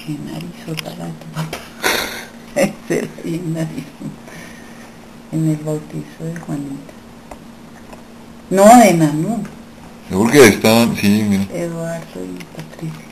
qué narizota la de tu papá. Ese era bien narizón. En el bautizo de Juanita. No, de Nanú. Seguro que estaban, sí, mira. Eduardo y Patricia.